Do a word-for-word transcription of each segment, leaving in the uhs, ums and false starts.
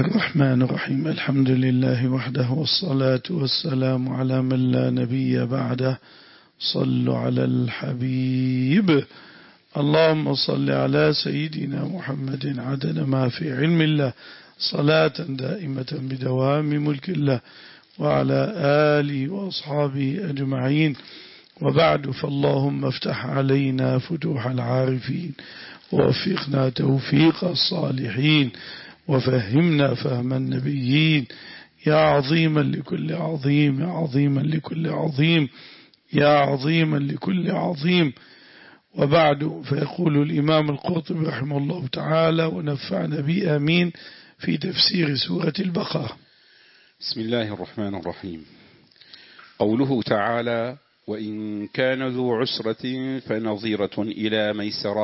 الرحمن الرحيم. الحمد لله وحده والصلاة والسلام على من لا نبي بعده. صلوا على الحبيب. اللهم صل على سيدنا محمد عدد ما في علم الله صلاة دائمة بدوام ملك الله وعلى آله وأصحابه أجمعين. وبعد، فاللهم افتح علينا فتوح العارفين ووفقنا توفيق الصالحين وفهمنا فهم النبيين. يا عظيما لكل عظيم، يا عظيما لكل عظيم، يا عظيما لكل عظيم. وبعد، فيقول الإمام القرطبي رحمه الله تعالى ونفعنا به آمين في تفسير سورة البقرة. بسم الله الرحمن الرحيم. قوله تعالى: وإن كان ذو عسرة فنظيرة إلى ميسرة.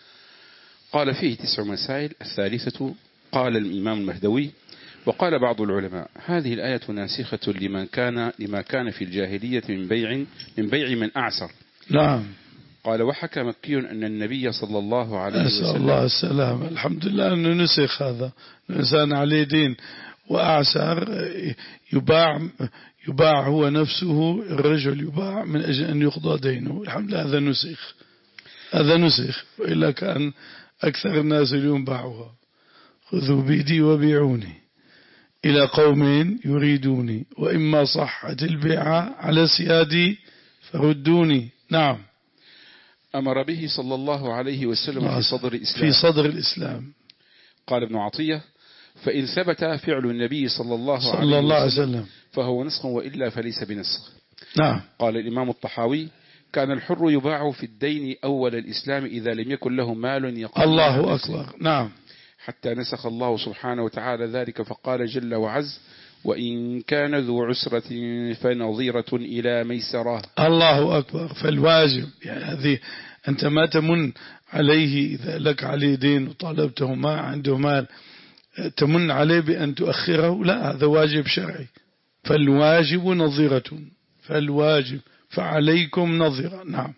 قال فيه تسع مسائل. الثالثة قال الإمام المهدوي وقال بعض العلماء: هذه الآية ناسخة لمن كان لما كان في الجاهلية من بيع من بيع من أعسر. نعم. قال: وحكى مكي أن النبي صلى الله عليه وسلم أسأل الله السلام. الحمد لله أنه نسخ هذا. الإنسان عليه دين وأعسر يباع يباع هو نفسه، الرجل يباع من أجل أن يقضى دينه. الحمد لله هذا نسخ، هذا نسخ، وإلا كان أكثر الناس اليوم باعوها. خذوا بيدي وبيعوني إلى قوم يريدوني، وإما صحت البيعة على سيادي فردوني. نعم. أمر به صلى الله عليه وسلم في صدر الإسلام في صدر الإسلام. قال ابن عطية: فإن ثبت فعل النبي صلى الله, صلى عليه, الله عليه وسلم, وسلم فهو نسخ، وإلا فليس بنسخ. نعم. قال الإمام الطحاوي: كان الحر يباع في الدين أول الإسلام إذا لم يكن له مال يقضي. الله أكبر. نعم. حتى نسخ الله سبحانه وتعالى ذلك فقال جل وعز: وإن كان ذو عسرة فنظيرة إلى ميسرة. الله أكبر. فالواجب يعني هذه، أنت ما تمن عليه إذا لك عليه دين وطالبته ما عنده مال تمن عليه بأن تؤخره، لا، هذا واجب شرعي. فالواجب نظيرة، فالواجب فعليكم نظرة. نعم.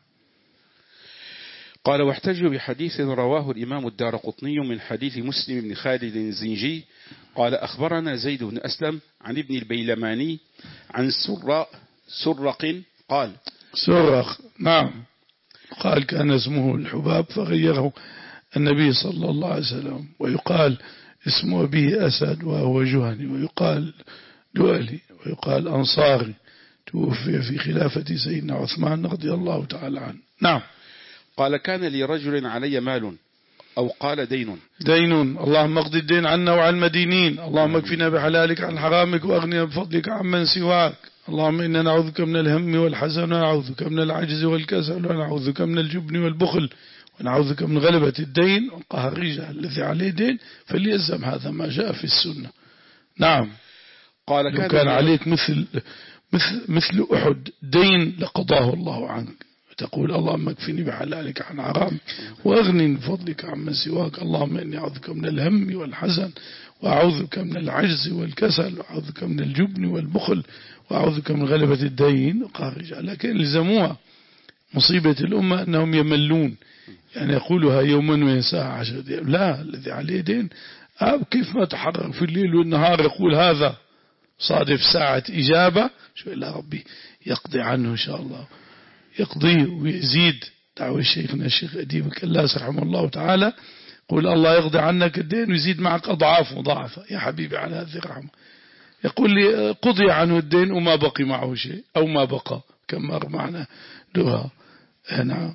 قال: واحتجوا بحديث رواه الإمام الدارقطني من حديث مسلم بن خالد الزنجي قال: أخبرنا زيد بن أسلم عن ابن البيلماني عن سراء سرق قال سرق. نعم. قال كان اسمه الحباب فغيره النبي صلى الله عليه وسلم، ويقال اسمه أبيه أسد وهو جهني، ويقال دولي، ويقال أنصاري، توفي في خلافة سيدنا عثمان رضي الله تعالى عنه. نعم. قال: كان لي رجل علي مال، أو قال دين دين اللهم اقضي الدين عنا وعن المدينين، اللهم اكفنا بحلالك عن حرامك واغننا بفضلك عمن سواك، اللهم إنا نعوذك من الهم والحزن، ونعوذك من العجز والكسل، ونعوذك من الجبن والبخل، ونعوذك من غلبة الدين وقهر الرجال. الذي عليه دين فليلزم هذا ما جاء في السنة. نعم. قال: لو كان عليك مثل مثل مثل أحد دين لقضاه الله عنك، تقول اللهم اكفني بحلالك عن حرام واغنني بفضلك عمن سواك، اللهم إني أعوذك من الهم والحزن، وأعوذك من العجز والكسل، وأعوذك من الجبن والبخل، وأعوذك من غلبة الدين وقهر الرجال. لكن لزموها مصيبة الأمة أنهم يملون، يعني يقولها يوما وينساها عشر دقائق. لا، الذي عليه دين كيف ما تحرك في الليل والنهار يقول هذا، صادف ساعة إجابة شو إلا ربي يقضي عنه إن شاء الله، يقضي ويزيد. دعوة شيخنا الشيخ أديب الكلاس رحمه الله تعالى، يقول الله يقضي عنك الدين ويزيد معك أضعاف مضاعفة. يا حبيبي على هذه الرحمة، يقول لي قضي عنه الدين وما بقي معه شيء، أو ما بقى كما معنا دها. نعم.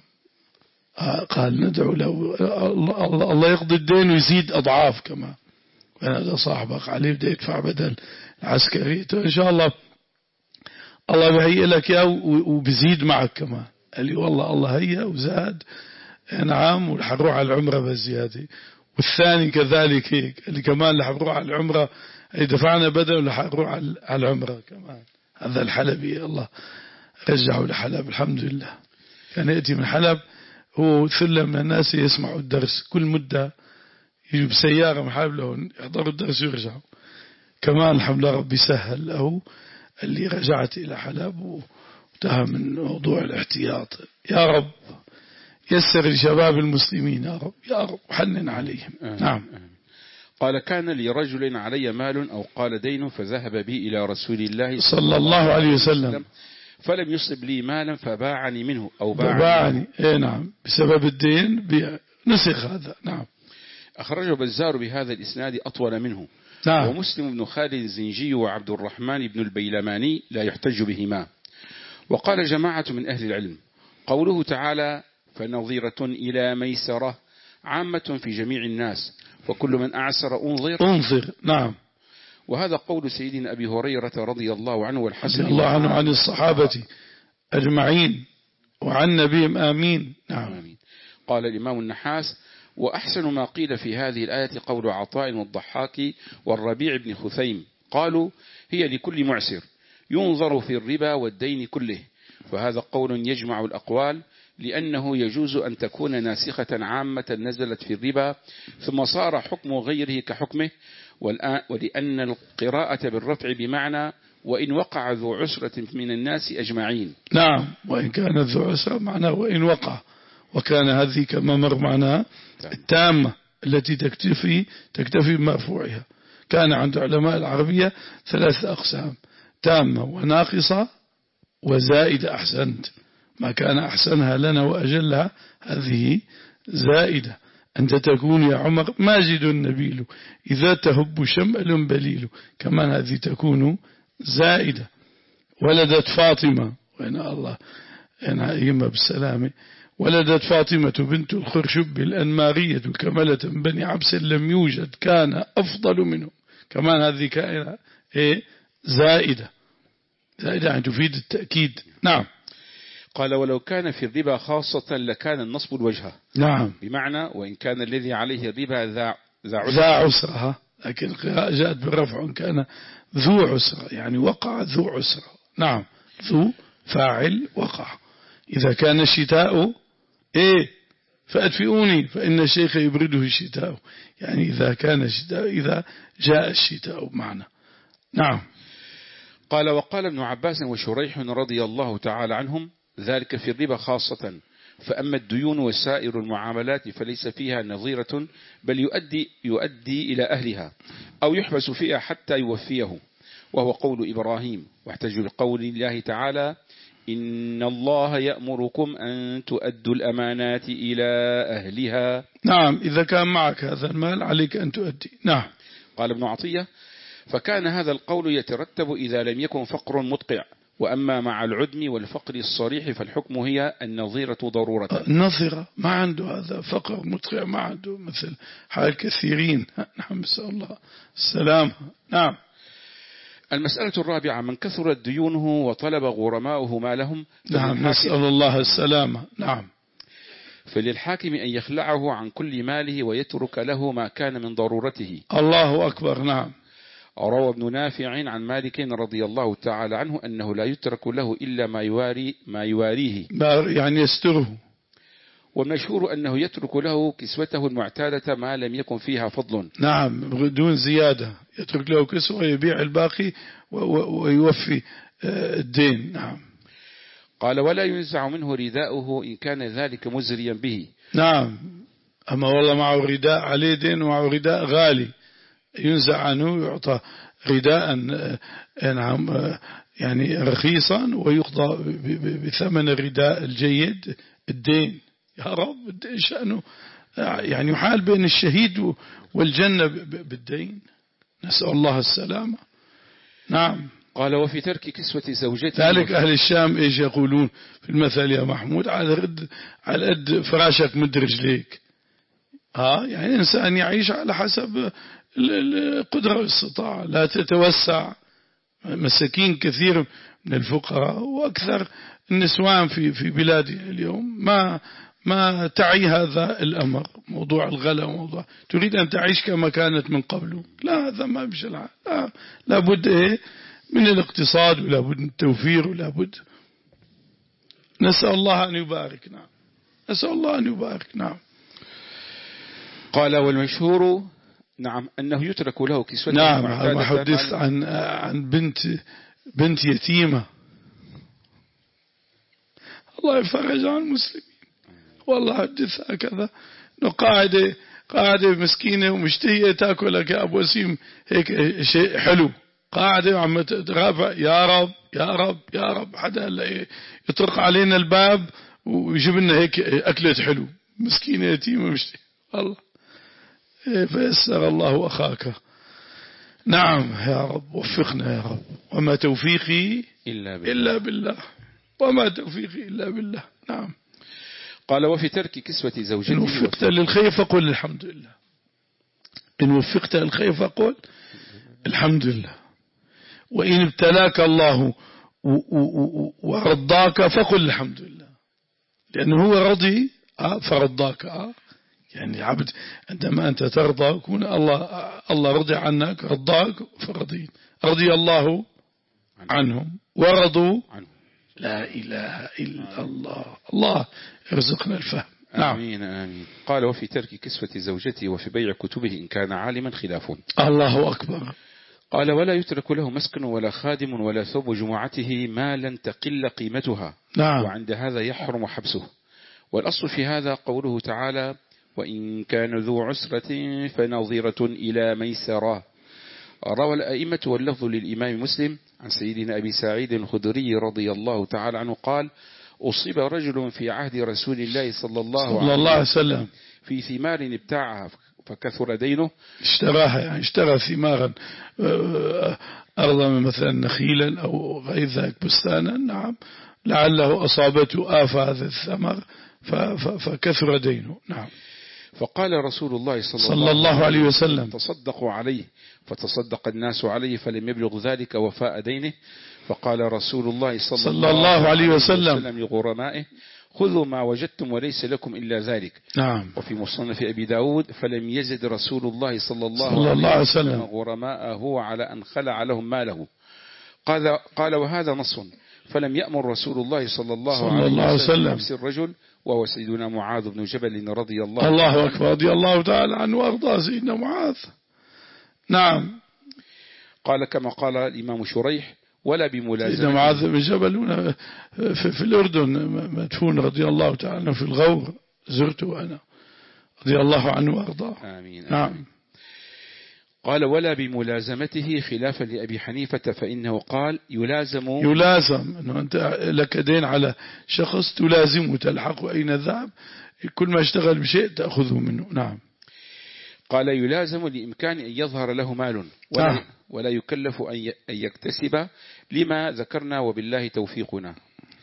قال ندعو له الله يقضي الدين ويزيد أضعاف كما. وأنا صاحبك عليه بده يدفع بدل العسكري، إن شاء الله الله بهيئ لك يا وبزيد معك كمان. قال لي والله الله هيئ وزاد. نعم. والحروح على العمرة بالزيادة، والثاني كذلك هيك. اللي كمان لحروح على العمرة اللي دفعنا بدل ولحروح على العمرة كمان. هذا الحلبي الله رجعه لحلب الحمد لله. كان يأتي من حلب هو ثلة من الناس يسمعوا الدرس، كل مدة يجوا بسيارة من حلب له يحضروا الدرس ويرجعوا. كمان الحمد لله ربي سهل له اللي رجعت إلى حلب وانتهى من موضوع الاحتياط. يا رب يسر لشباب المسلمين يا رب، يا رب حنن عليهم. آه. نعم. قال كان لرجل علي مال أو قال دين فذهب بي إلى رسول الله صلى الله عليه وسلم فلم يصب لي مالا فباعني منه أو باعني, باعني. إيه نعم بسبب الدين نسخ هذا. نعم. أخرجه بزار بهذا الإسناد أطول منه. نعم. ومسلم بن خالد الزنجي وعبد الرحمن بن البيلماني لا يحتج بهما. وقال جماعة من أهل العلم قوله تعالى فنظيرة إلى ميسرة عامة في جميع الناس وكل من أعسر أنظر أنظر. نعم. وهذا قول سيدنا أبي هريرة رضي الله عنه والحسن رضي الله عنه عن الصحابة أجمعين وعن نبيهم آمين. نعم. آمين. قال الإمام النحاس وأحسن ما قيل في هذه الآية قول عطاء والضحاك والربيع بن خثيم قالوا هي لكل معسر ينظر في الربا والدين كله. فهذا قول يجمع الأقوال لأنه يجوز أن تكون ناسخة عامة نزلت في الربا ثم صار حكم غيره كحكمه. ولأن القراءة بالرفع بمعنى وإن وقع ذو عسرة من الناس أجمعين. نعم. وإن كان ذو عسرة معناه وإن وقع. وكان هذه كما مر معناها التامة التي تكتفي تكتفي بمرفوعها. كان عند علماء العربية ثلاثة أقسام تامة وناقصة وزائدة. أحسنت. ما كان أحسنها لنا وأجلها هذه زائدة. أنت تكون يا عمر ماجد نبيل إذا تهب شمل بليل. كمان هذه تكون زائدة. ولدت فاطمة وإن الله ينعيم بالسلامة ولدت فاطمة بنت الخرشب الأنمارية كملة بني عبس لم يوجد كان أفضل منهم. كمان هذه كائنة إيه زائدة. زائدة يعني تفيد التأكيد. نعم. قال ولو كان في الربا خاصة لكان النصب الوجهة. نعم. بمعنى وإن كان الذي عليه الربا ذا ذا عسرة لكن القراءة جاءت بالرفع كان ذو عسرة يعني وقع ذو عسرة. نعم. ذو فاعل وقع. إذا كان الشتاء إيه فأدفئوني فإن الشيخ يبرده الشتاء يعني إذا كان الشتاء إذا جاء الشتاء معنا. نعم. قال وقال ابن عباس وشريح رضي الله تعالى عنهم ذلك في الربا خاصة. فأما الديون وسائر المعاملات فليس فيها نظيرة بل يؤدي, يؤدي إلى أهلها أو يحبس فيها حتى يوفيه وهو قول إبراهيم. واحتج بقول الله تعالى إن الله يأمركم أن تؤدوا الأمانات إلى أهلها. نعم. إذا كان معك هذا المال عليك أن تؤدي. نعم. قال ابن عطية فكان هذا القول يترتب إذا لم يكن فقر مدقع. وأما مع العدم والفقر الصريح فالحكم هي النظيرة ضرورة. النظيرة ما عنده هذا فقر مدقع ما عنده مثل حال كثيرين. نعم. نسأل الله السلام. نعم. المسألة الرابعة من كثرت ديونه وطلب غرماؤه مالهم. نعم. نسأل الله السلامة. نعم. فللحاكم أن يخلعه عن كل ماله ويترك له ما كان من ضرورته. الله أكبر. نعم. روى ابن نافع عن مالك رضي الله تعالى عنه أنه لا يترك له إلا ما يواري ما يواريه يعني يستره. والمشهور أنه يترك له كسوته المعتادة ما لم يكن فيها فضل. نعم. بدون زيادة يترك له كسوة ويبيع الباقي ويوفي الدين. نعم. قال ولا ينزع منه رداؤه إن كان ذلك مزريا به. نعم. أما والله معه رداء عليه دين ومعه رداء غالي ينزع عنه يعطى رداء نعم يعني رخيصا ويقضى بثمن الرداء الجيد الدين. يا رب شأنه يعني يحال بين الشهيد والجنة بالدين. نسأل الله السلامة. نعم. قال وفي ترك كسوة زوجته. ذلك أهل الشام إيش يقولون في المثل يا محمود على قد على قد فراشك مد رجليك. ها يعني إنسان يعيش على حسب القدرة والاستطاعة لا تتوسع. مساكين كثير من الفقراء وأكثر النسوان في في بلادنا اليوم ما ما تعي هذا الأمر موضوع الغلا موضوع تريد أن تعيش كما كانت من قبل. لا هذا ما بيمشي الحال. لا لابد إيه من الاقتصاد ولا بد من التوفير ولا بد. نسأل الله أن يبارك. نعم. نسأل الله أن يبارك. نعم. قال والمشهور نعم أنه يترك له كسوة. نعم. أنا حدثت عن عن بنت بنت يتيمة الله يفرج عن المسلمين والله حدث هكذا إنه قاعدة قاعدة مسكينة ومشتهية تاكل لك يا أبو وسيم هيك شيء حلو، قاعدة عم ترافع يا رب يا رب يا رب، حدا يطرق علينا الباب ويجيب لنا هيك أكلة حلو، مسكينة يتيمة مشتهية الله. فيسر الله أخاك. نعم يا رب وفقنا يا رب، وما توفيقي إلا بالله, إلا بالله. وما توفيقي إلا بالله. نعم. قال وفي ترك كسوة زوجته. إن وفقت للخير فقل الحمد لله، إن وفقت للخير فقل الحمد لله، وإن ابتلاك الله ورضاك فقل الحمد لله، لأنه هو رضي فرضاك. يعني عبد عندما أنت ترضى كون الله الله رضي عنك رضاك فرضيت، رضي الله عنهم ورضوا عنه. لا إله إلا الله. الله يرزقنا الفهم. نعم. آمين آمين. قال وفي ترك كسوة زوجته وفي بيع كتبه إن كان عالما خلاف. الله أكبر. قال ولا يترك له مسكن ولا خادم ولا ثوب جمعته ما لن تقل قيمتها. نعم. وعند هذا يحرم حبسه. والأصل في هذا قوله تعالى وإن كان ذو عسرة فنظيرة إلى ميسرة. روى الأئمة واللفظ للإمام مسلم عن سيدنا أبي سعيد الخدري رضي الله تعالى عنه قال أصيب رجل في عهد رسول الله صلى الله, صلى الله عليه وسلم في ثمار ابتاعها فكثر دينه. اشتراها يعني اشترى ثمارا أرضا مثلا نخيلا أو غير ذلك بستانا. نعم. لعله أصابته آفة هذا الثمر فكثر دينه. نعم. فقال رسول الله صلى, صلى الله عليه وسلم تصدقوا عليه، فتصدق الناس عليه فلم يبلغ ذلك وفاء دينه. فقال رسول الله صلى, صلى الله عليه وسلم لغرمائه خذوا ما وجدتم وليس لكم إلا ذلك. نعم. وفي مصنف أبي داود فلم يزد رسول الله صلى الله, صلى الله عليه وسلم غرماءه على أن خلع لهم ماله. قال, قال وهذا نص. فلم يأمر رسول الله صلى الله, صلى الله عليه وسلم نفس الرجل وهو سيدنا معاذ بن جبل رضي الله الله أكبر رضي الله تعالى عنه وأرضاه سيدنا معاذ. نعم. قال كما قال الإمام شريح ولا بملازمة. سيدنا معاذ بن جبل هنا في, في الأردن مدفون رضي الله تعالى عنه في الغور، زرته أنا رضي الله عنه وأرضاه. آمين. نعم. آمين. قال ولا بملازمته خلافا لأبي حنيفة فإنه قال يلازم يلازم أنه أنت لك دين على شخص تلازمه تلحقه أين ذهب، كل ما اشتغل بشيء تأخذه منه. نعم. قال يلازم لإمكان أن يظهر له مال ولا, آه. ولا يكلف أن يكتسب لما ذكرنا وبالله توفيقنا.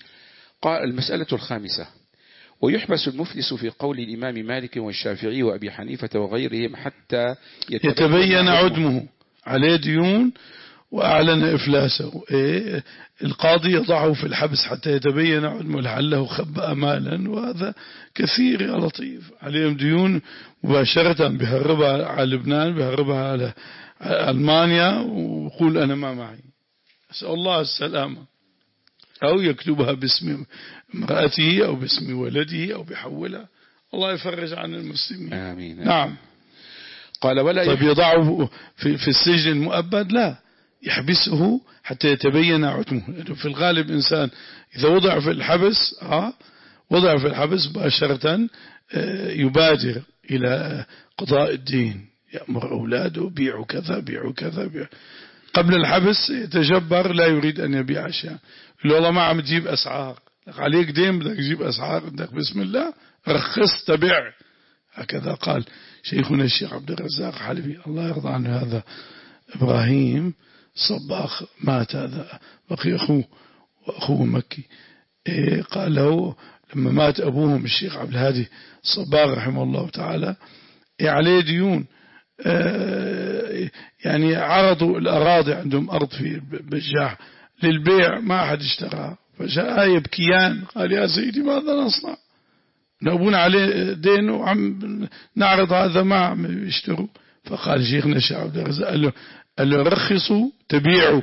قال المسألة الخامسة ويحبس المفلس في قول الإمام مالك والشافعي وأبي حنيفة وغيرهم حتى يتبين, يتبين عدمه، عليه ديون وأعلن إفلاسه. إيه؟ القاضي يضعه في الحبس حتى يتبين عدمه لعله خبأ مالا، وهذا كثير يا لطيف. عليهم ديون مباشرة بهربها على لبنان، بهربها على ألمانيا ويقول أنا ما معي. أسأل الله السلامة. أو يكتبها باسم امرأته أو باسم ولده أو بحولها. الله يفرج عن المسلمين. آمين. نعم. قال ولا طيب يضعه في, في السجن المؤبد؟ لا، يحبسه حتى يتبين عتمه. في الغالب إنسان إذا وضع في الحبس آه وضع في الحبس مباشرة يبادر إلى قضاء الدين، يأمر أولاده بيعوا كذا بيعوا كذا بيعوا. قبل الحبس يتجبر لا يريد أن يبيع أشياء، يقول والله ما عم تجيب أسعار، عليك دين بدك تجيب أسعار، بدك بسم الله رخص تبيع. هكذا قال شيخنا الشيخ عبد الرزاق حلبي الله يرضى عنه. هذا إبراهيم صباخ مات، هذا بقي أخوه وأخوه مكي. إيه قال له لما مات أبوهم الشيخ عبد الهادي صباغ رحمه الله تعالى إيه عليه ديون، آه يعني عرضوا الأراضي، عندهم أرض في بجاح للبيع ما أحد اشتراها، فجاء يبكيان قال يا سيدي ماذا نصنع؟ نأبونا عليه دين وعم نعرض هذا ما عم يشتروا. فقال شيخنا الشيخ عبد الرزاق قال له, قال له رخصوا تبيعوا.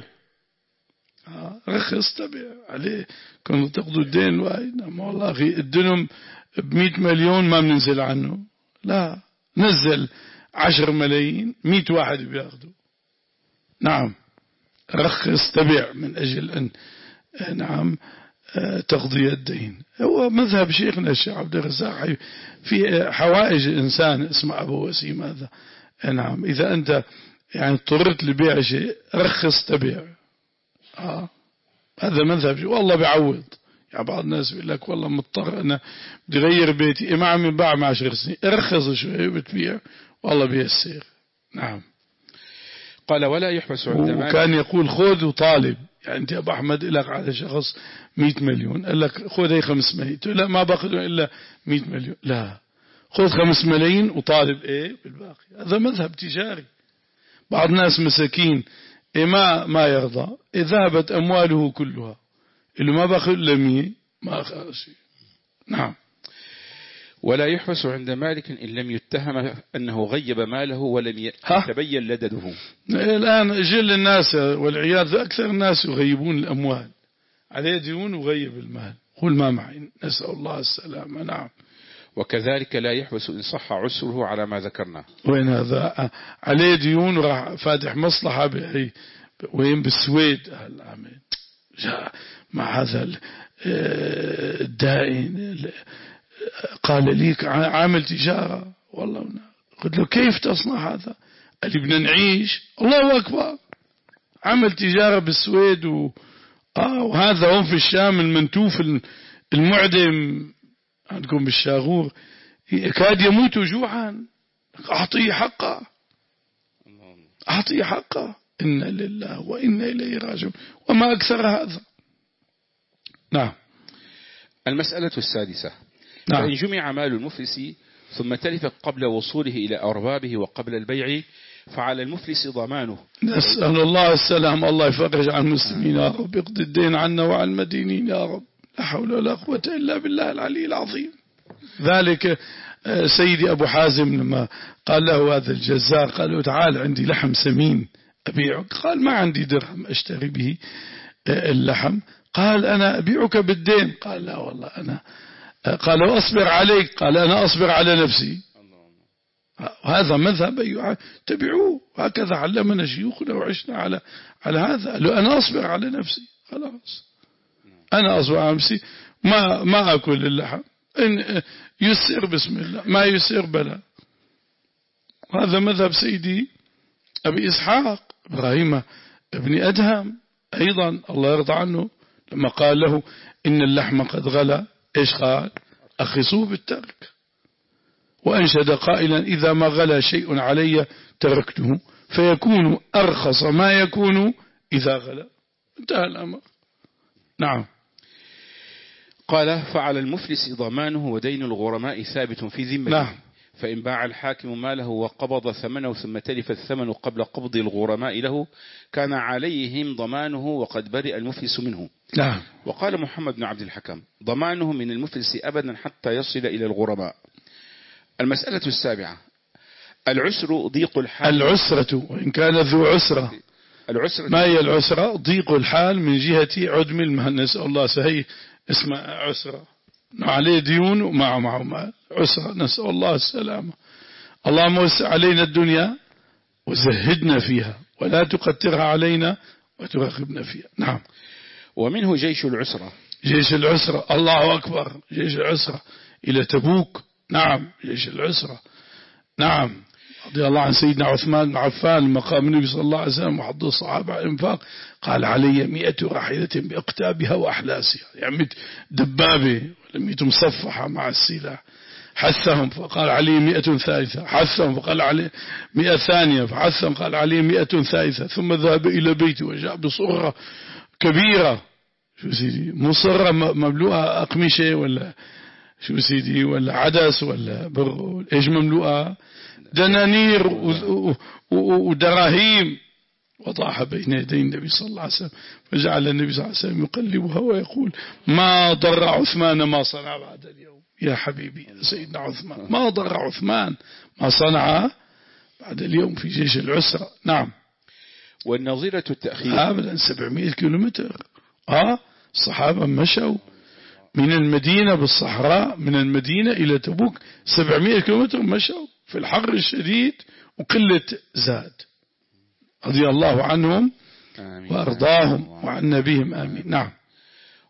رخص تبيع عليه كنتوا تاخذوا الدين وايد. والله أخي الدنم بمئة مليون ما بننزل عنه، لا نزل عشر ملايين مئة واحد بياخذوا. نعم رخص تبيع من أجل أن نعم تقضي الدين. هو مذهب شيخنا الشيخ عبد الرزاق في حوائج الإنسان، اسمه أبو وسيم هذا. نعم، إذا أنت يعني اضطررت لبيع شيء رخص تبيع. آه. هذا مذهب شيء، والله بيعوض. يعني بعض الناس بيقول لك والله مضطر أنا بدي غير بيتي، ما عم يباع مع عشر سنين، ارخص شوي بتبيع والله بيسير. نعم. قال ولا يحبس عند مالك. وكان يقول خذ وطالب، يعني أنت يا أبو أحمد لك على شخص مئة مليون، قال لك خذ هي خمس ملايين، لا ما باخذ إلا مئة مليون، لا خذ خمس ملايين وطالب إيه بالباقي. هذا مذهب تجاري. بعض الناس مساكين إيه ما ما يرضى، إيه ذهبت أمواله كلها، اللي ما باخذ إلا مية ما أخذ شيء. نعم. ولا يحبس عند مالك إن لم يتهم أنه غيب ماله ولم يتبين لدده. الآن جل الناس والعياذ أكثر الناس يغيبون الأموال، عليه ديون وغيب المال، قل ما معي، نسأل الله السلامة. نعم. وكذلك لا يحبس إن صح عسره على ما ذكرنا. وين هذا؟ عليه ديون وراح فاتح مصلحة وين بالسويد، مع هذا الدائن قال لي عامل تجارة، والله قلت له كيف تصنع هذا؟ قال لي بدنا نعيش. الله أكبر. عمل تجارة بالسويد و... آه وهذا هم في الشام المنتوف المعدم عندكم بالشاغور كاد يموت جوعا، أعطيه حقه، أعطيه حقه. إنا لله وإنا إليه راجعون، وما أكثر هذا. نعم. المسألة السادسة. نعم. فإن جمع مال المفلس ثم تلف قبل وصوله إلى أربابه وقبل البيع فعلى المفلس ضمانه. نسأل الله السلام، الله يفرج عن المسلمين يا رب، يقضي الدين عنا وعن المدينين يا رب، لا حول ولا قوة إلا بالله العلي العظيم. ذلك سيدي أبو حازم لما قال له هذا الجزار، قال له تعال عندي لحم سمين أبيعك، قال ما عندي درهم أشتري به اللحم، قال أنا أبيعك بالدين، قال لا والله أنا، قال أصبر عليك، قال أنا أصبر على نفسي. هذا مذهب أيها تبعوه، هكذا علمنا شيوخنا وعشنا على على هذا. قال له أنا أصبر على نفسي، خلاص أنا أصبر على نفسي، ما ما أكل اللحم، إن يسر بسم الله، ما يسر بلا. هذا مذهب سيدي أبي إسحاق إبراهيم ابن أدهم أيضا الله يرضى عنه، لما قال له إن اللحم قد غلى، إيش قال؟ أخصوه بالترك. وأنشد قائلا إذا ما غلى شيء علي تركته فيكون أرخص ما يكون إذا غلى. انتهى الأمر. نعم. قال فعلى المفلس ضمانه ودين الغرماء ثابت في ذمته. نعم. فإن باع الحاكم ماله وقبض ثمنه ثم تلف الثمن قبل قبض الغرماء له كان عليهم ضمانه وقد برئ المفلس منه. نعم. وقال محمد بن عبد الحكم ضمانه من المفلس أبدا حتى يصل إلى الغرماء. المسألة السابعة. العسر ضيق الحال. العسرة وإن كان ذو عسرة. العسرة ما هي العسرة؟ ضيق الحال من جهة عدم المال، نسأل الله سهي اسمها عسرة، عليه ديون ومعه معه مال، عسرة، نسأل الله السلامة. اللهم وسع علينا الدنيا وزهدنا فيها ولا تقترها علينا وترغبنا فيها. نعم. ومنه جيش العسرة. جيش العسرة، الله أكبر، جيش العسرة إلى تبوك. نعم. جيش العسرة. نعم. رضي الله عن سيدنا عثمان بن عفان لما قام النبي صلى الله عليه وسلم وحض الصحابة على الإنفاق قال علي مئة راحلة بأقتابها وأحلاسها، يعني دبابة ولم مصفحة مع السلاح، حثهم فقال علي مئة ثالثة، حثهم فقال علي مئة ثانية، فحثهم قال علي مئة ثالثة، ثم ذهب إلى بيته وجاء بصرة كبيرة، شو سيدي مصرة مملوءة أقمشة ولا شو سيدي ولا عدس ولا بر، إيش مملوءة؟ دنانير ودراهيم، وضعها بين يدي النبي صلى الله عليه وسلم، فجعل النبي صلى الله عليه وسلم يقلبها ويقول ما ضر عثمان ما صنع بعد اليوم. يا حبيبي سيدنا عثمان ما ضر عثمان ما صنع بعد اليوم في جيش العسرة. نعم. والنظيرة التأخير أبدا سبعمائة كيلومتر. آه الصحابة مشوا من المدينة بالصحراء، من المدينة إلى تبوك سبعمائة كيلومتر مشوا في الحر الشديد وقلة زاد، رضي الله عنهم آمين وأرضاهم وعنا بهم آمين. نعم.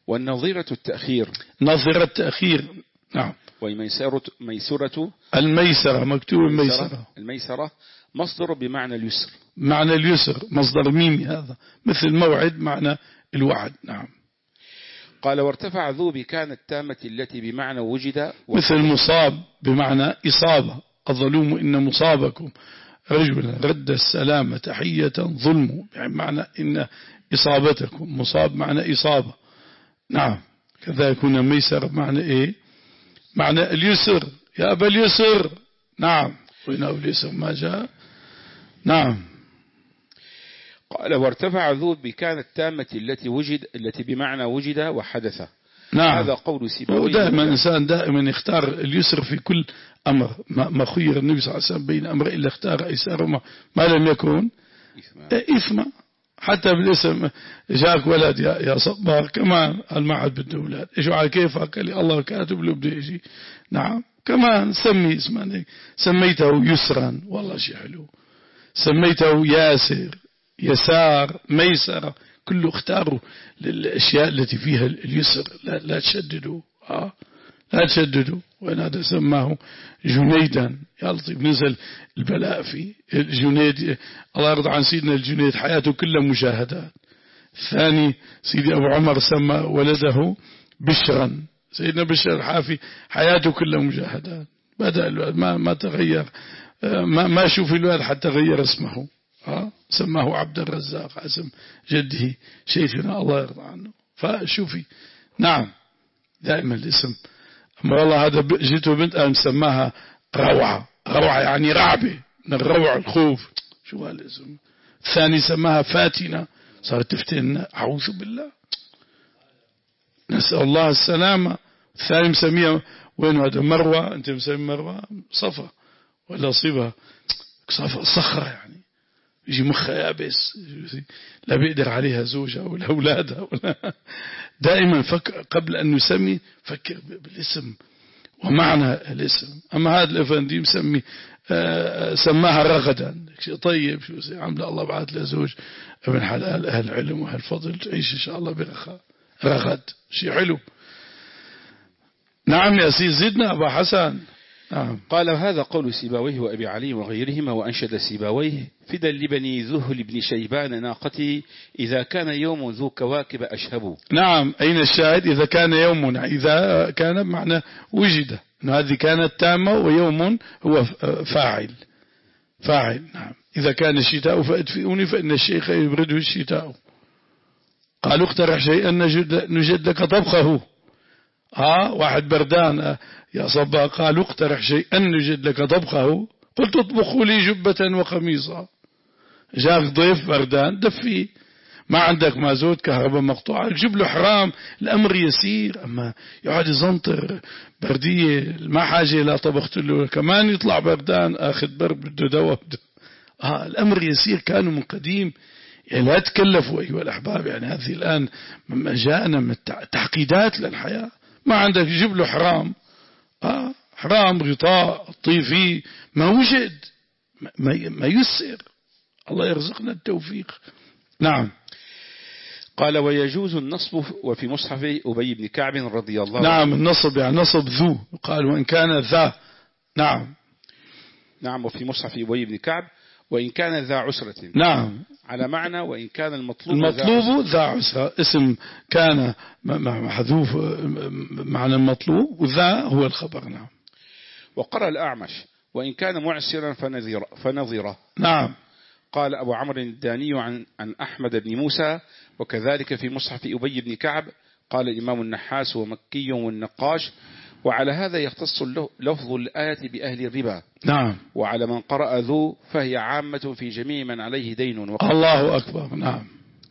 والنظيرة التأخير. نظيرة التأخير نعم. وميسرة ميسرة الميسرة مكتوب الميسرة. الميسرة مصدر بمعنى اليسر. معنى اليسر مصدر ميمي هذا مثل موعد معنى الوعد. نعم. قال وارتفع ذو بكان التامة التي بمعنى وجد. مثل مصاب بمعنى إصابة. الظلوم إن مصابكم رجلا رد السلام تحية ظلم يعني معنى إن إصابتكم. مصاب معنى إصابة. نعم. كذا يكون ميسر معنى إيه معنى اليسر يا أبا اليسر. نعم. وإن أبا اليسر ما جاء. نعم. قال وارتفع ذو بكان التامة التي وجد التي بمعنى وجد وحدث. نعم. هذا قول سيبويه. ودائما الإنسان دائما يختار اليسر في كل أمر. ما خير النبي صلى الله عليه وسلم بين أمر إلا اختار أيسرهما ما لم يكن إثما. حتى بالاسم جاك ولد يا يا صبار كمان المعهد بده أولاد إيش على كيفك قال لي الله كاتب له بده يجي. نعم. كمان سمي اسمه سميته يسرا والله شيء حلو. سميته ياسر يسار ميسرة كله اختاروا للأشياء التي فيها اليسر. لا, لا تشددوا آه لا تشددوا. وإن هذا سماه جنيدا يا لطيف نزل البلاء في الجنيد. الله يرضى عن سيدنا الجنيد حياته كلها مشاهدات. الثاني سيدي أبو عمر سمى ولده بشرا. سيدنا بشر الحافي حياته كلها مشاهدات. بدأ الولد ما ما تغير ما ما شوف الولد حتى غير اسمه آه سماه عبد الرزاق اسم جده شيخنا الله يرضى عنه. فشوفي نعم دائما الاسم. أما والله هذا جيته بنت أنا سماها روعة. روعة يعني رعبة من الروع الخوف. شو هالاسم. الثاني سماها فاتنة صارت تفتن أعوذ بالله نسأل الله السلامة. الثاني مسميها وين هذا مروة أنت مسمي مروة صفا ولا صفة صفا صخرة يعني يجي مخها يابس لا بيقدر عليها زوجها ولا أولادها ولا. دائما فكر قبل أن نسمي فكر بالاسم ومعنى الاسم. أما هذا الأفندي مسمي آه سماها رغدا شيء طيب شو عمل الله بعث له زوج ابن حلال أهل علم وأهل فضل تعيش إن شاء الله برخاء. رغد شيء حلو. نعم يا سيد زدنا أبا حسن. نعم. قال هذا قول سيبويه وأبي علي وغيرهما. وأنشد سيبويه فدا لبني ذهل بن شيبان ناقتي إذا كان يوم ذو كواكب أشهب. نعم. أين الشاهد إذا كان يوم إذا كان بمعنى وجد هذه كانت تامة ويوم هو فاعل فاعل. نعم. إذا كان الشتاء فأدفئوني فإن الشيخ يبرده الشتاء. قالوا اقترح شيئا نجد لك طبخه. ها واحد بردان يا صبا قالوا اقترح شيئا نجد لك طبخه قلت اطبخوا لي جبة وقميصا. جاك ضيف بردان دفيه ما عندك مازوت كهرباء مقطوعة جيب له حرام. الأمر يسير. أما يقعد يزنطر بردية ما حاجة لا طبخت له كمان يطلع بردان آخذ برد بده دواء. آه الأمر يسير. كانوا من قديم يعني لا تكلفوا أيها الأحباب. يعني هذه الآن مما جاءنا من التعقيدات للحياة. ما عندك يجيب له حرام آه حرام غطاء طيفي ما وجد ما, ما يسر. الله يرزقنا التوفيق. نعم. قال ويجوز النصب وفي مصحف أبي بن كعب رضي الله عنه. نعم النصب يعني نصب ذو قال وإن كان ذا. نعم. نعم. وفي مصحف أبي بن كعب وإن كان ذا عسرة. نعم. على معنى وإن كان المطلوب المطلوب ذا عسرة. اسم كان محذوف معنى المطلوب وذا هو الخبر. نعم. وقرأ الأعمش وإن كان معسرا فنظر فنظره. نعم. قال أبو عمرو الداني عن عن أحمد بن موسى وكذلك في مصحف أبي بن كعب. قال الإمام النحاس ومكي والنقاش وعلى هذا يختص لفظ الآية بأهل الربا. نعم. وعلى من قرأ ذو فهي عامة في جميع من عليه دين. الله أكبر. نعم.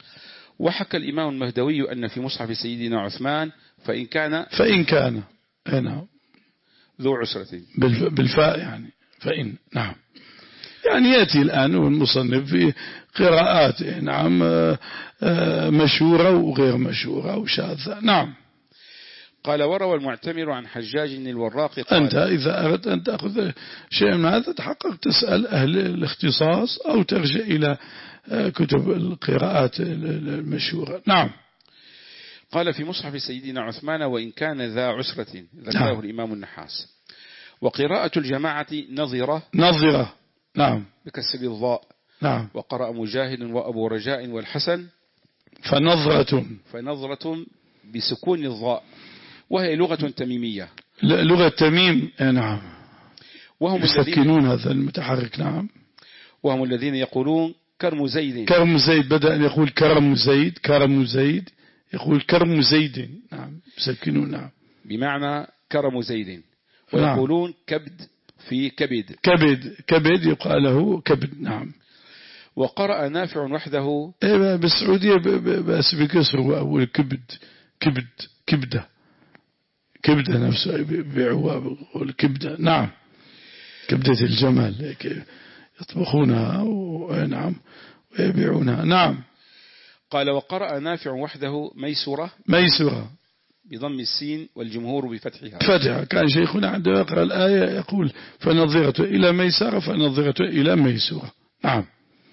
وحكى الإمام المهدوي أن في مصحف سيدنا عثمان فإن كان فإن كان هنا ذو عسرة بالفاء يعني فإن. نعم. يعني يأتي الآن والمصنف في قراءات نعم مشهورة وغير مشهورة وشاذة. نعم. قال وروى المعتمر عن حجاج الوراق قال أنت إذا أردت أن تأخذ شيء من هذا تحقق تسأل أهل الاختصاص أو ترجع إلى كتب القراءات المشهورة. نعم. قال في مصحف سيدنا عثمان وإن كان ذا عسرة، ذكره نعم. الإمام النحاس. وقراءة الجماعة نظرة نظرة نعم بكسر الضاء. نعم. وقرأ مجاهد وأبو رجاء والحسن فنظرة فنظرة بسكون الضاء، وهي لغة تميمية، لغة تميم. نعم. وهم يسكنون هذا المتحرك. نعم. وهم الذين يقولون كرم زيد. كرم زيد، بدأ أن يقول كرم زيد، كرم زيد، يقول كرم زيد. نعم. يسكنون. نعم. بمعنى كرم زيد. ويقولون نعم. كبد في كبد. كبد كبد يقال له كبد. نعم. وقرأ نافع وحده. إيه بالسعودية بس بكسر أول كبد كبد كبدة كبدة نفسها بيعوها والكبدة. نعم. كبدة الجمل يطبخونها ونعم ويبيعونها. نعم. قال وقرأ نافع وحده ميسورة. ميسورة بضم السين والجمهور بفتحها. فتحها. كان شيخنا عنده يقرأ الآية يقول فنظرة إلى ميسرة فنظرة إلى ميسورة. نعم.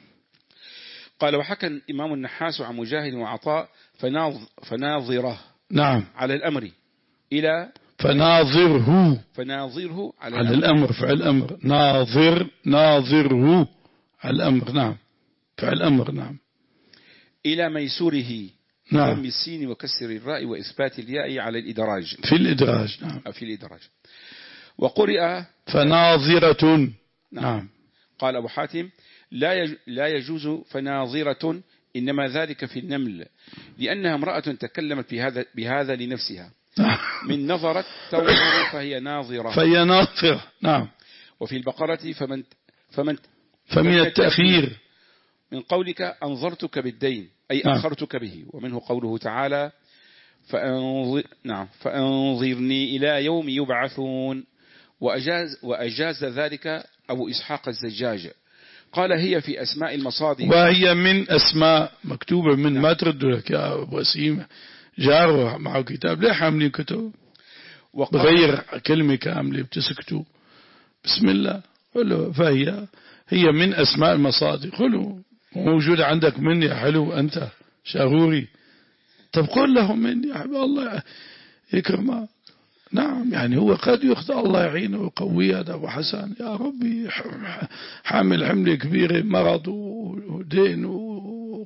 قال وحكى الإمام النحاس عن مجاهد وعطاء فناظره. نعم. على الأمر إلى فناظره فناظره على, على الأمر. فعل أمر. ناظر ناظره على الأمر. نعم. فعل أمر. نعم. إلى ميسوره. نعم. ضم السين وكسر الراء وإثبات الياء على الإدراج. في الإدراج. نعم. في الإدراج. وقرئ فناظرة. نعم. نعم. قال أبو حاتم لا لا يجوز فناظرة، إنما ذلك في النمل، لأنها امرأة تكلمت بهذا بهذا لنفسها. من نظرت تنظر فهي ناظرة. فهي ناظرة. نعم. وفي البقرة فمن فمن فمن التأخير من قولك أنظرتك بالدين أي نعم. أخرتك به. ومنه قوله تعالى فأنظر نعم فأنظرني إلى يوم يبعثون. وأجاز وأجاز ذلك أبو إسحاق الزجاج، قال هي في أسماء المصادر، وهي من أسماء مكتوبة من. نعم. ما ترد لك يا أبو وسيم، جاره معه كتاب ليه حاملين كتب بغير كلمة كاملة بتسكتوا. بسم الله. قلوا فهي هي من أسماء المصادر. قلوا موجودة عندك من يا حلو أنت شاغوري. طب قل لهم من يا حبيب الله يكرمك. نعم. يعني هو قد يخطئ، الله يعينه ويقويه. هذا أبو حسن يا ربي حامل حمل كبيرة، مرض ودين و...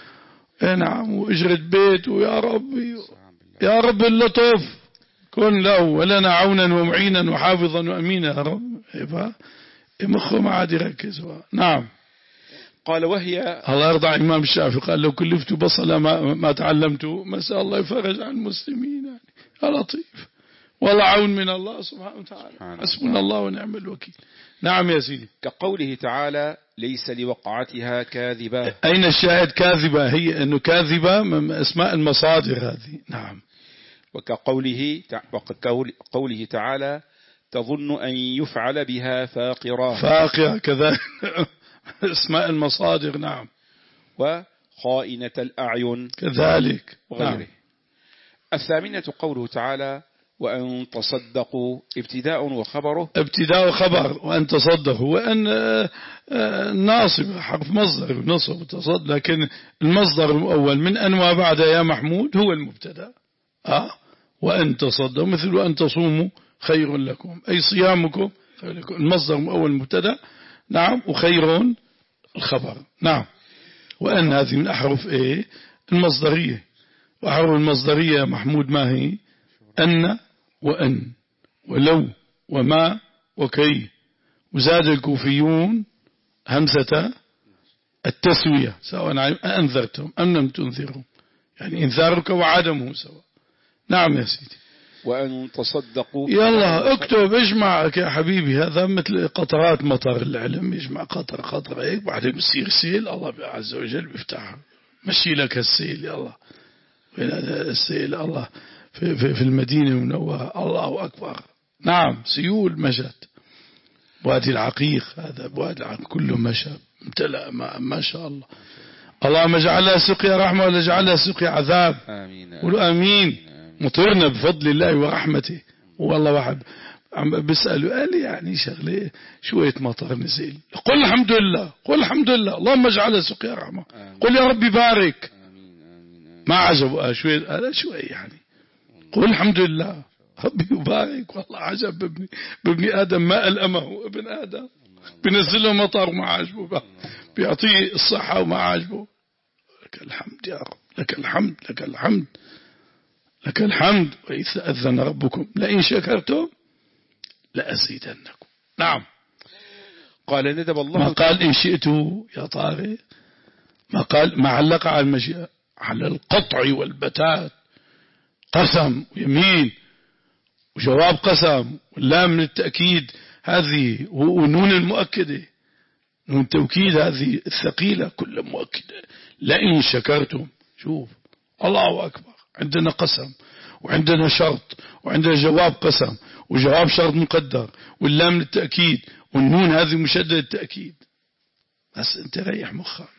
نعم وإجرة بيت، ويا ربي يا رب اللطف كن له ولنا عونا ومعينا وحافظا وأمينا يا رب. مخه ما عاد يركز. نعم. قال وهي الله يرضى عن الإمام الشافعي قال لو كلفت بصلا ما, ما تعلمته. مساء الله يفرج عن المسلمين. يعني يا لطيف والله عون من الله سبحانه وتعالى. حسبنا الله ونعم الوكيل. نعم يا سيدي. كقوله تعالى ليس لوقعتها كاذبة. أين الشاهد؟ كاذبة. هي أنه كاذبة من أسماء المصادر هذه. نعم. وكقوله وقوله تعالى تظن أن يفعل بها فاقرة. فاقرة كذلك اسماء المصادر. نعم. وخائنة الأعين كذلك. وغيره. نعم. الثامنة قوله تعالى وأن تصدقوا ابتداء وخبره. ابتداء وخبر. وأن تصدقوا وأن ناصب حرف مصدر نصب تصدق، لكن المصدر الأول من أن وبعد يا محمود هو المبتدا. أه؟ وأن تصدقوا مثل وأن تصوموا خير لكم أي صيامكم خير لكم. المصدر الأول المبتدا. نعم. وخير الخبر. نعم. وأن هذه من أحرف إيه المصدرية. وأحرف المصدرية محمود ما هي؟ أن وأن ولو وما وكي. وزاد الكوفيون همزة التسوية سواء أنذرتم أم لم تنذروا، يعني إنذارك وعدمه سواء. نعم يا سيدي. وأن تصدقوا يلا اكتب اجمع يا حبيبي. هذا مثل قطرات مطر العلم، يجمع قطر قطر هيك بعدين بيصير سيل. الله عز وجل بيفتحها مشي لك السيل. يلا وين هذا السيل؟ الله في, في, في المدينة المنورة. الله أكبر. نعم. سيول مشت. وادي العقيق هذا وادي العقيق كله مشى امتلأ ما, ما شاء الله. اللهم اجعلها سقيا رحمة ولا اجعلها سقيا عذاب. آمين. قولوا آمين. مطرنا بفضل الله ورحمته. والله واحد عم بسأله قال لي يعني شغله شوية مطر نزل. قل الحمد لله. قل الحمد لله. اللهم اجعلها سقيا رحمة. قل يا ربي بارك. ما عجبه شوي قال شوي يعني قل الحمد لله ربي يبارك والله عجب بابني بابني آدم ما ألأمه ابن آدم بينزل له مطر وما عجبه بيعطيه الصحة وما عجبه. لك الحمد يا رب لك الحمد لك الحمد لك الحمد. وإذا أذن ربكم لئن شكرتم لأزيدنكم. نعم. قال ندب الله ما قال إن شئت يا طارق ما قال ما علق على المشيئة على القطع والبتات قسم ويمين وجواب قسم واللام للتأكيد هذه ونون المؤكدة نون التوكيد هذه الثقيلة كلها مؤكدة. لئن شكرتم شوف الله أكبر عندنا قسم وعندنا شرط وعندنا جواب قسم وجواب شرط مقدر واللام للتأكيد والنون هذه مشددة التأكيد. بس انت ريح مخك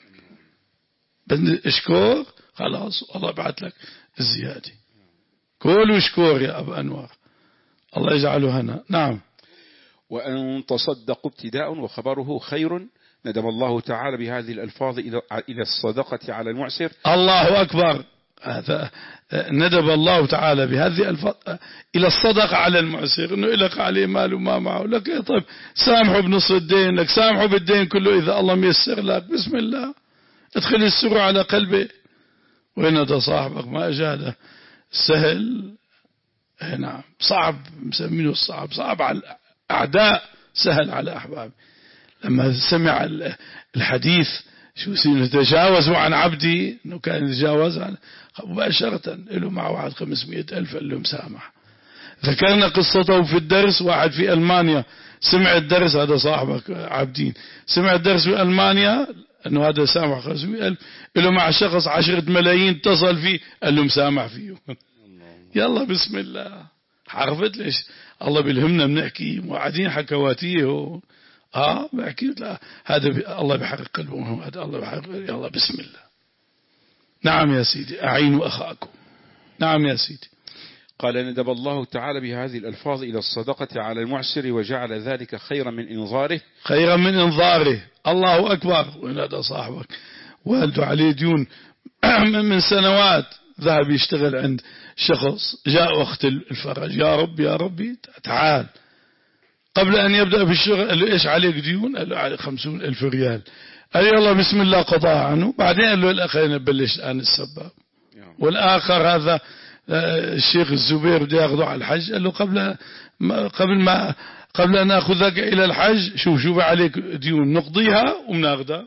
بدنا اشكر خلاص الله بعت لك الزيادة. كل شكور يا أبا أنوار الله يجعله هنا. نعم. وأن تصدقوا ابتداء وخبره خير ندب الله تعالى بهذه الألفاظ إلى الصدقة على المعسر. الله أكبر. هذا ندب الله تعالى بهذه الألفاظ إلى الصدقة على المعسر إنه لك عليه مال وما معه لك طيب سامحه بنص الدين لك سامحه بالدين كله إذا الله ميسر لك بسم الله ادخل السر على قلبه. وين ده صاحبك ما أجاده سهل. نعم صعب مسمينه الصعب صعب على الأعداء سهل على أحباب. لما سمع الحديث شو سينه تجاوزوا عن عبدي انه كان يتجاوز عن مباشرة له مع واحد خمسمائة ألف قال له مسامح. ذكرنا قصته في الدرس واحد في ألمانيا سمع الدرس هذا صاحبك عبدين سمع الدرس في ألمانيا انه هذا سامح خمسمائة ألف له مع شخص عشرة ملايين اتصل فيه قال له مسامح فيه. يلا بسم الله. عرفت ليش الله بيلهمنا بنحكي وقاعدين حكواتيه اه بحكي لا هذا الله بحرق قلبهم هذا الله بحرق. يلا بسم الله. نعم يا سيدي أعينوا أخاكم. نعم يا سيدي. قال ندب الله تعالى بهذه الألفاظ إلى الصدقة على المعسر وجعل ذلك خيرا من إنظاره. خيرا من إنظاره. الله أكبر. وهذا صاحبك والده عليه ديون من سنوات ذهب يشتغل عند شخص جاء وقت الفرج يا رب يا ربي تعال قبل أن يبدأ في الشغل قال له إيش عليك ديون قال له عليك خمسون ألف ريال قال يلا بسم الله قضاها عنه. بعدين قال له الأخ نبلش الآن السباب. والآخر هذا الشيخ الزبير بده ياخذه على الحج قال له قبل ما قبل ما قبل أن أخذك إلى الحج شوف شوف عليك ديون نقضيها ومناخذك.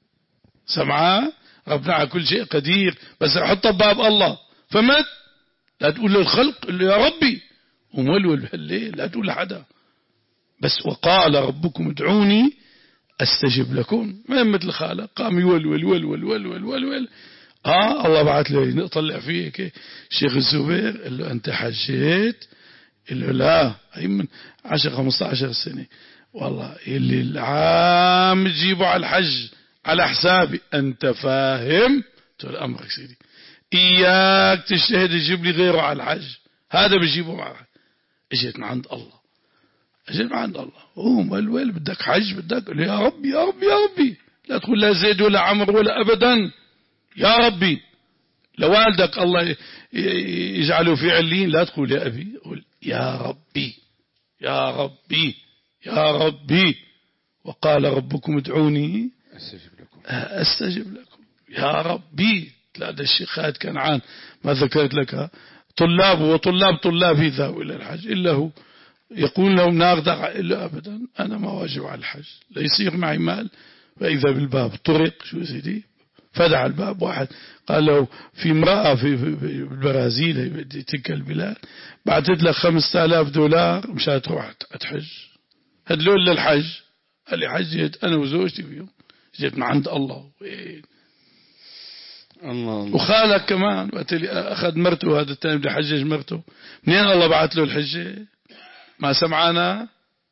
سمعان ربنا على كل شيء قدير بس حطها بباب الله. فمت لا تقول للخلق قل له يا ربي ومولول بهالليل لا تقول لحدا بس وقال ربكم ادعوني استجب لكم. ما مثل خالق قام يولول ولول ولول ولول اه الله بعث له طلع فيك شيخ الزبير قال له انت حجيت قال له لا هي من عشر خمسة عشر سنة والله اللي العام تجيبه على الحج على حسابي أنت فاهم تقول أمرك سيدي إياك تجتهد تجيب لي غيره على الحج هذا بجيبه معك. اجيت من عند الله اجيت من عند الله قوم قال ويل بدك حج بدك قال يا ربي يا ربي يا ربي لا تقول لا زيد ولا عمر ولا أبدا يا ربي لوالدك الله يجعله في علين لا تقول يا أبي قول يا ربي يا ربي يا ربي وقال ربكم ادعوني أستجب لكم أستجب لكم يا ربي. لا ده الشيخ خالد كنعان ما ذكرت لك طلاب وطلاب طلاب ذهبوا إلى الحج إلا هو يقول لهم ناخذ إلا أبدا أنا ما واجب على الحج لا يصير معي مال. فإذا بالباب طرق شو سيدي فدع الباب واحد قال له في امرأة في البرازيل بدي تلك البلاد بعتت لك خمسة آلاف دولار مشان تروح تحج هدلول للحج قال لي حجيت أنا وزوجتي فيهم جيت من عند الله وين الله وخالك كمان وقت اللي أخذ مرته هذا الثاني بده يحجج مرته منين الله بعت له الحجة ما سمعنا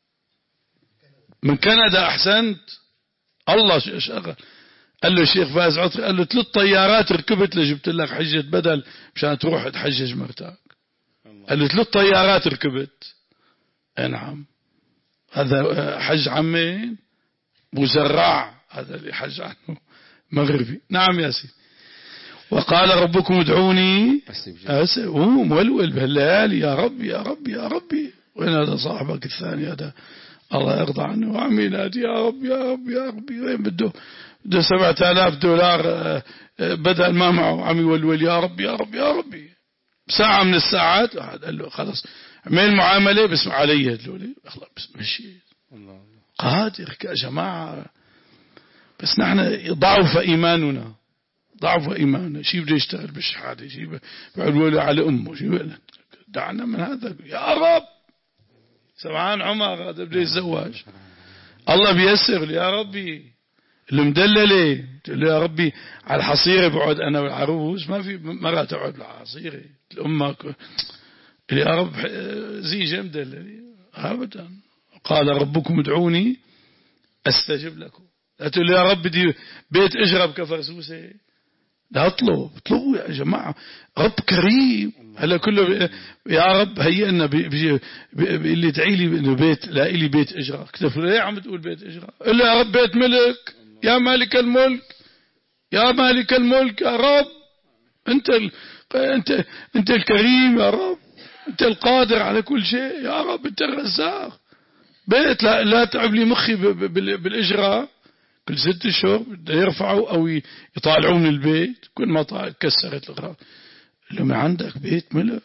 من كندا. أحسنت الله شغل. قال له الشيخ فاز عطري قال له ثلاث طيارات ركبت لجبت لك حجة بدل مشان تروح تحجج مرتك. قال له ثلاث طيارات ركبت. نعم هذا حج عمين مزرع هذا اللي حج عنه مغربي. نعم يا سيدي. وقال ربكم ادعوني هو مولول بهالليالي يا ربي يا ربي يا ربي. وين هذا صاحبك الثاني هذا الله يرضى عنه وعم ينادي يا رب يا رب يا ربي وين بده بده سبعة آلاف دولار بدل ما معه عم يولول يا رب يا رب يا ربي. ساعة من الساعات قال له خلاص عمل معاملة بس علي هدلولي خلاص مشي. قادر يا جماعة بس نحن ضعف إيماننا ضعف إيماننا. شي بده يشتغل بالشحادة شي بيقولوا على أمه شي دعنا من هذا يا رب. سمعان عمر هذا بده يتزوج الله بيسر يا ربي المدللة تقول له يا ربي على الحصيرة بقعد أنا والعروس ما في مرة تقعد على الحصيرة الأمة يا رب زيجة مدللة أبدا. قال ربكم ادعوني أستجب لكم. لا تقول يا رب بدي بيت أجرب كفرسوسة لا اطلب اطلبوا يا جماعة رب كريم. هلا كله يا رب هيئنا اللي ادعي لي انه بيت لا لي بيت اجره اكتب ليه عم تقول بيت اجره الا يا رب بيت ملك يا مالك الملك يا مالك الملك يا رب انت ال... انت انت الكريم يا رب انت القادر على كل شيء يا رب انت الرزاق. بيت لا, لا تعب لي مخي ب... ب... بالاجره كل ست اشهر بده يرفعوا او يطالعوا من البيت كل ما طالع كسرت الغراب. لما عندك بيت ملك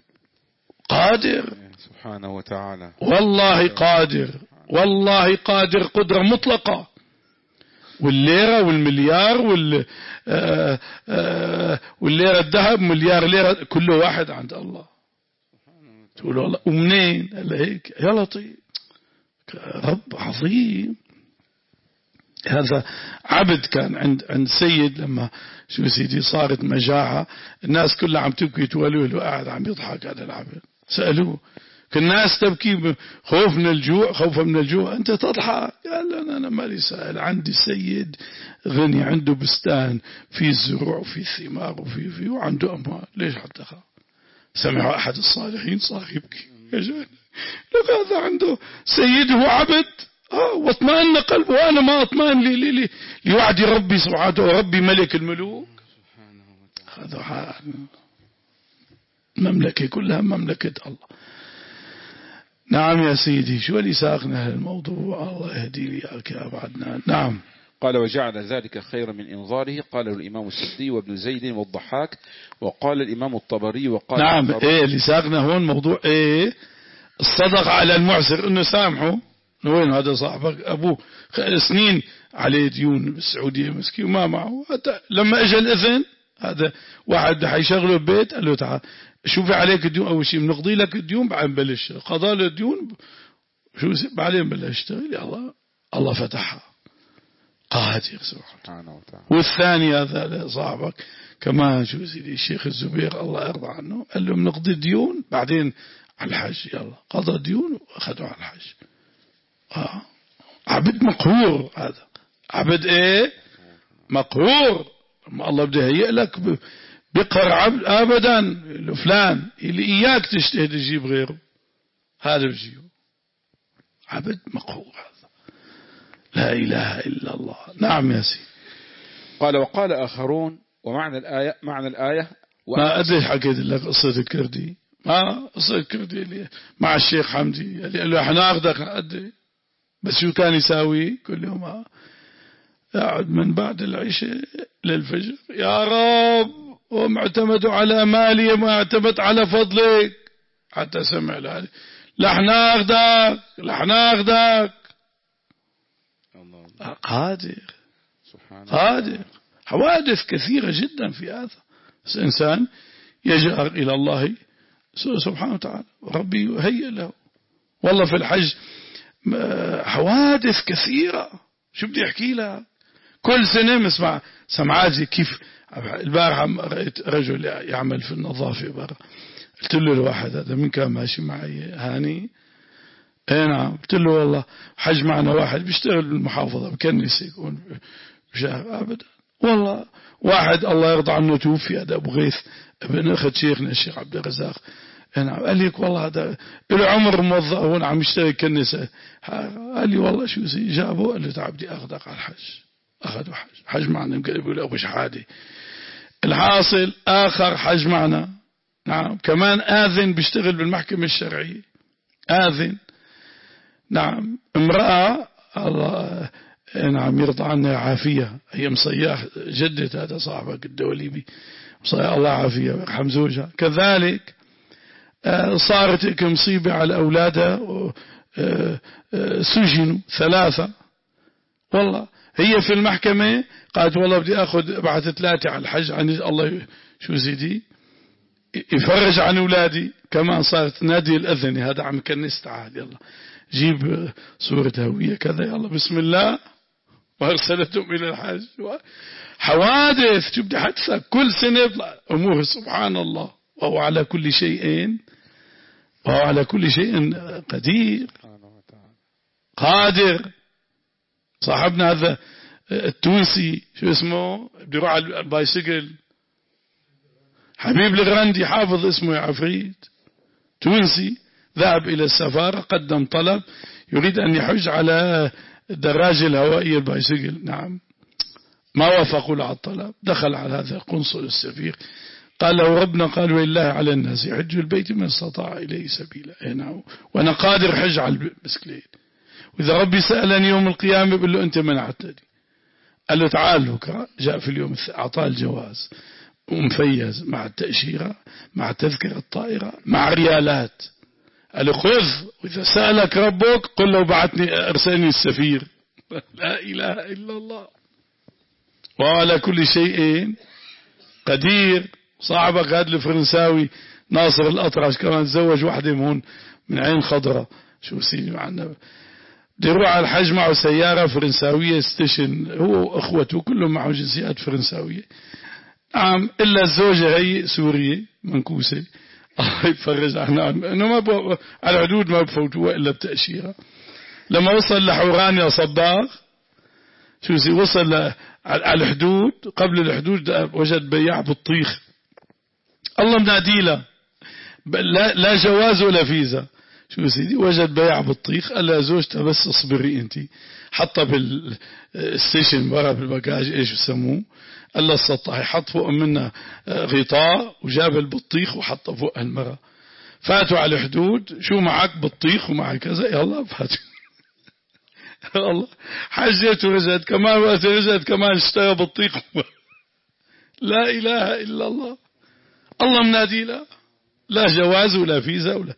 قادر سبحانه وتعالى والله قادر والله قادر قدرة مطلقة. والليرة والمليار وال آآ آآ والليرة الذهب مليار ليرة كله واحد عند الله. تقول والله ومنين قال هيك يا لطيف رب عظيم. هذا عبد كان عند عند سيد لما شو سيدي صارت مجاعة الناس كلها عم تبكي تولول وقاعد عم يضحك هذا العبد. سألوه كل الناس تبكي خوف من الجوع خوفا من الجوع أنت تضحك. قال أنا أنا مالي سائل عندي سيد غني عنده بستان في الزروع وفي الثمار وفي في وعنده أموال ليش حتى خاف. سمع أحد الصالحين صار يبكي لك هذا عنده سيده عبد آه واطمئن قلبه وأنا ما أطمئن لي لي لي لوعد ربي سبحانه وربي ملك الملوك. هذا المملكة كلها مملكة الله. نعم يا سيدي شو اللي ساقنا هالموضوع الله يهدي لي إياك يا بعدنا. نعم قال وجعل ذلك خيرا من إنظاره قاله الإمام السدي وابن زيد والضحاك وقال الإمام الطبري وقال نعم إيه اللي ساقنا هون موضوع إيه الصدق على المعسر إنه سامحه. وين هذا صاحبك أبوه سنين عليه ديون بالسعودية مسكين وما معه حتى لما اجى الإذن هذا واحد حيشغله البيت قال له تعال شوفي عليك الديون أول شيء بنقضي لك الديون بعدين بلش قضاء له الديون شو بعدين بلش يشتغل يا الله الله فتحها قادر سبحانه وتعالى. والثاني هذا صاحبك كمان شو سيدي الشيخ الزبير الله يرضى عنه قال له بنقضي الديون بعدين على الحج يلا قضى الديون وأخذوا على الحج. آه. عبد مقهور هذا عبد ايه مقهور. ما الله بده يهيئ لك بقهر عبد ابدا فلان اللي اياك تجتهد تجيب غيره هذا بجيبه عبد مقهور هذا لا اله الا الله. نعم يا سيدي. قال وقال اخرون ومعنى الايه معنى الايه ما ادري حكيت لك قصه الكردي ما قصه الكردي اللي مع الشيخ حمدي اللي قال له احنا اخذك ادري بس شو كان يساوي كل يوم قاعد من بعد العشاء للفجر يا رب ومعتمد على مالي وما اعتمد على فضلك حتى سمع لهذه لحنا اخذك لحنا اخذك قادر قادر. حوادث كثيرة جدا في هذا بس إنسان يجأر إلى الله سبحانه وتعالى ربي يهيئ له. والله في الحج حوادث كثيرة شو بدي أحكي لها كل سنة مسمع سمعاتي كيف. البارحة رأيت رجل يعمل في النظافة برا قلت له الواحد هذا من كان ماشي معي هاني ايه نعم قلت له والله حج معنا واحد بيشتغل بالمحافظة بكنس يكون بشهر أبدا والله واحد الله يرضى عنه توفي هذا أبو غيث ابن أخذ شيخنا الشيخ عبد الرزاق نعم قال لي والله هذا العمر موظف هون عم يشتغل كنسة قال لي والله شو زي جابه قال له تعال بدي أخذك على الحج أخذوا حج حج معنا يقول أبو شحادة الحاصل آخر حج معنا. نعم. كمان آذن بيشتغل بالمحكمة الشرعية، آذن. نعم. امرأة الله نعم يرضى عنها عافية، هي مصياح جدة هذا صاحبك الدوليبي، مصياح الله عافية ويرحم زوجها. كذلك صارت مصيبة على أولادها، سجنوا ثلاثة، والله هي في المحكمة قالت والله بدي أخذ ابعث ثلاثة على الحج عن الله شو زيدي يفرج عن أولادي. كمان صارت نادي الأذن، هذا عم كنس تعال يلا جيب صورة هوية كذا يلا بسم الله، وارسلتهم إلى الحج. حوادث شو بدي حدثك كل سنة أمور سبحان الله. وهو على كل شيء وهو على كل شيء قدير قادر. صاحبنا هذا التونسي شو اسمه بده يروح على البايسيكل، حبيب الغرندي حافظ اسمه يا عفريت، تونسي، ذهب إلى السفارة قدم طلب يريد أن يحج على الدراجة الهوائية البايسيكل. نعم. ما وافقوا له على الطلب، دخل على هذا القنصل السفير قال له ربنا قال ولله على الناس يحج البيت من استطاع إليه سبيلا. نعم. وأنا قادر حج على البسكليت، وإذا ربي سألني يوم القيامة بقول له أنت منعتني. قال له تعال بكرة، جاء في اليوم أعطاه الجواز ومفيز مع التأشيرة مع تذكرة الطائرة مع ريالات. قال له خذ، وإذا سألك ربك قل له بعتني أرسلني السفير. لا إله إلا الله. وعلى كل شيء قدير. صاحبك هذا الفرنساوي ناصر الأطرش كمان تزوج واحدة هون من عين خضرة، شو سيدي معنا بده يروح على الحج معه سيارة فرنساوية ستيشن، هو وأخوته كلهم معه جنسيات فرنساوية. نعم. إلا الزوجة هي سورية منكوسة، الله يفرج عنها، إنه ما بو... على الحدود ما بفوتوها إلا بتأشيرة. لما وصل لحوران يا صداق شو سي وصل ل... على الحدود، قبل الحدود وجد بياع بطيخ، الله منادي له لا, لا جواز ولا فيزا. شو سيدي وجد بياع بطيخ، قال له زوجته بس اصبري انت، حطها بالستيشن برا بالباجاج ايش بسموه، قال له السطح، حط فوق منها غطاء وجاب البطيخ وحطه فوق المرة. فاتوا على الحدود، شو معك بطيخ ومعك كذا، يلا فاتوا. الله حجت ورجعت كمان، وقت رجعت كمان اشترى بطيخ. لا إله إلا الله. الله منادي لا لا جواز ولا فيزا ولا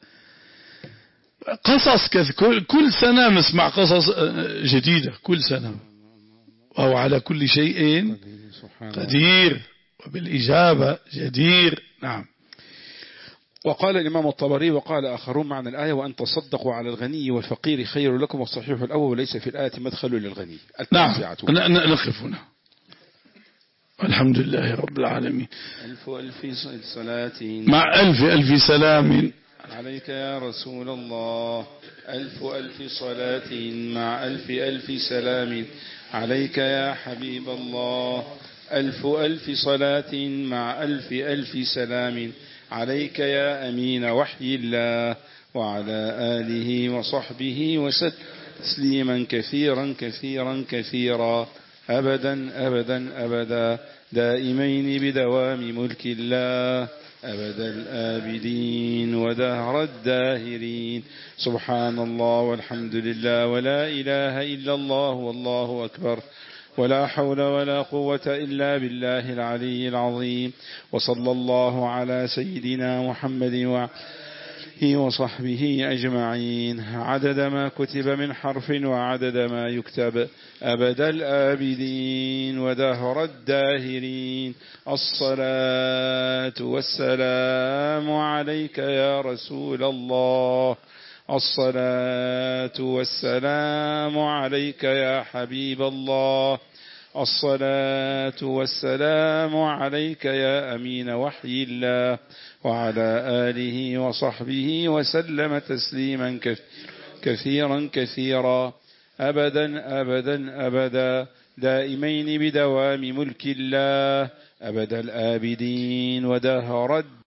قصص كذا. كل, كل سنة نسمع قصص جديدة كل سنة. وهو على كل شيء قدير وبالإجابة جدير. نعم. وقال الإمام الطبري وقال آخرون معنى الآية وأن تصدقوا على الغني والفقير خير لكم، والصحيح الأول وليس في الآية مدخل للغني. نعم. نقف هنا. الحمد لله رب العالمين. ألف ألف صلاة مع ألف ألف سلام عليك يا رسول الله. ألف ألف صلاة مع ألف ألف سلام عليك يا حبيب الله. ألف ألف صلاة مع ألف ألف سلام عليك يا أمين وحي الله، وعلى آله وصحبه وسلم تسليما كثيرا كثيرا كثيرا أبدا أبدا أبدا دائمين بدوام ملك الله أبد الآبدين ودهر الداهرين. سبحان الله والحمد لله ولا إله إلا الله والله أكبر، ولا حول ولا قوة إلا بالله العلي العظيم. وصلى الله على سيدنا محمد وعلى وصحبه أجمعين عدد ما كتب من حرف وعدد ما يكتب أبد الآبدين ودهر الداهرين. الصلاة والسلام عليك يا رسول الله. الصلاة والسلام عليك يا حبيب الله. الصلاة والسلام عليك يا أمين وحي الله، وعلى آله وصحبه وسلم تسليما كثيرا كثيرا أبدا أبدا أبدا دائمين بدوام ملك الله أبد الآبدين ودهر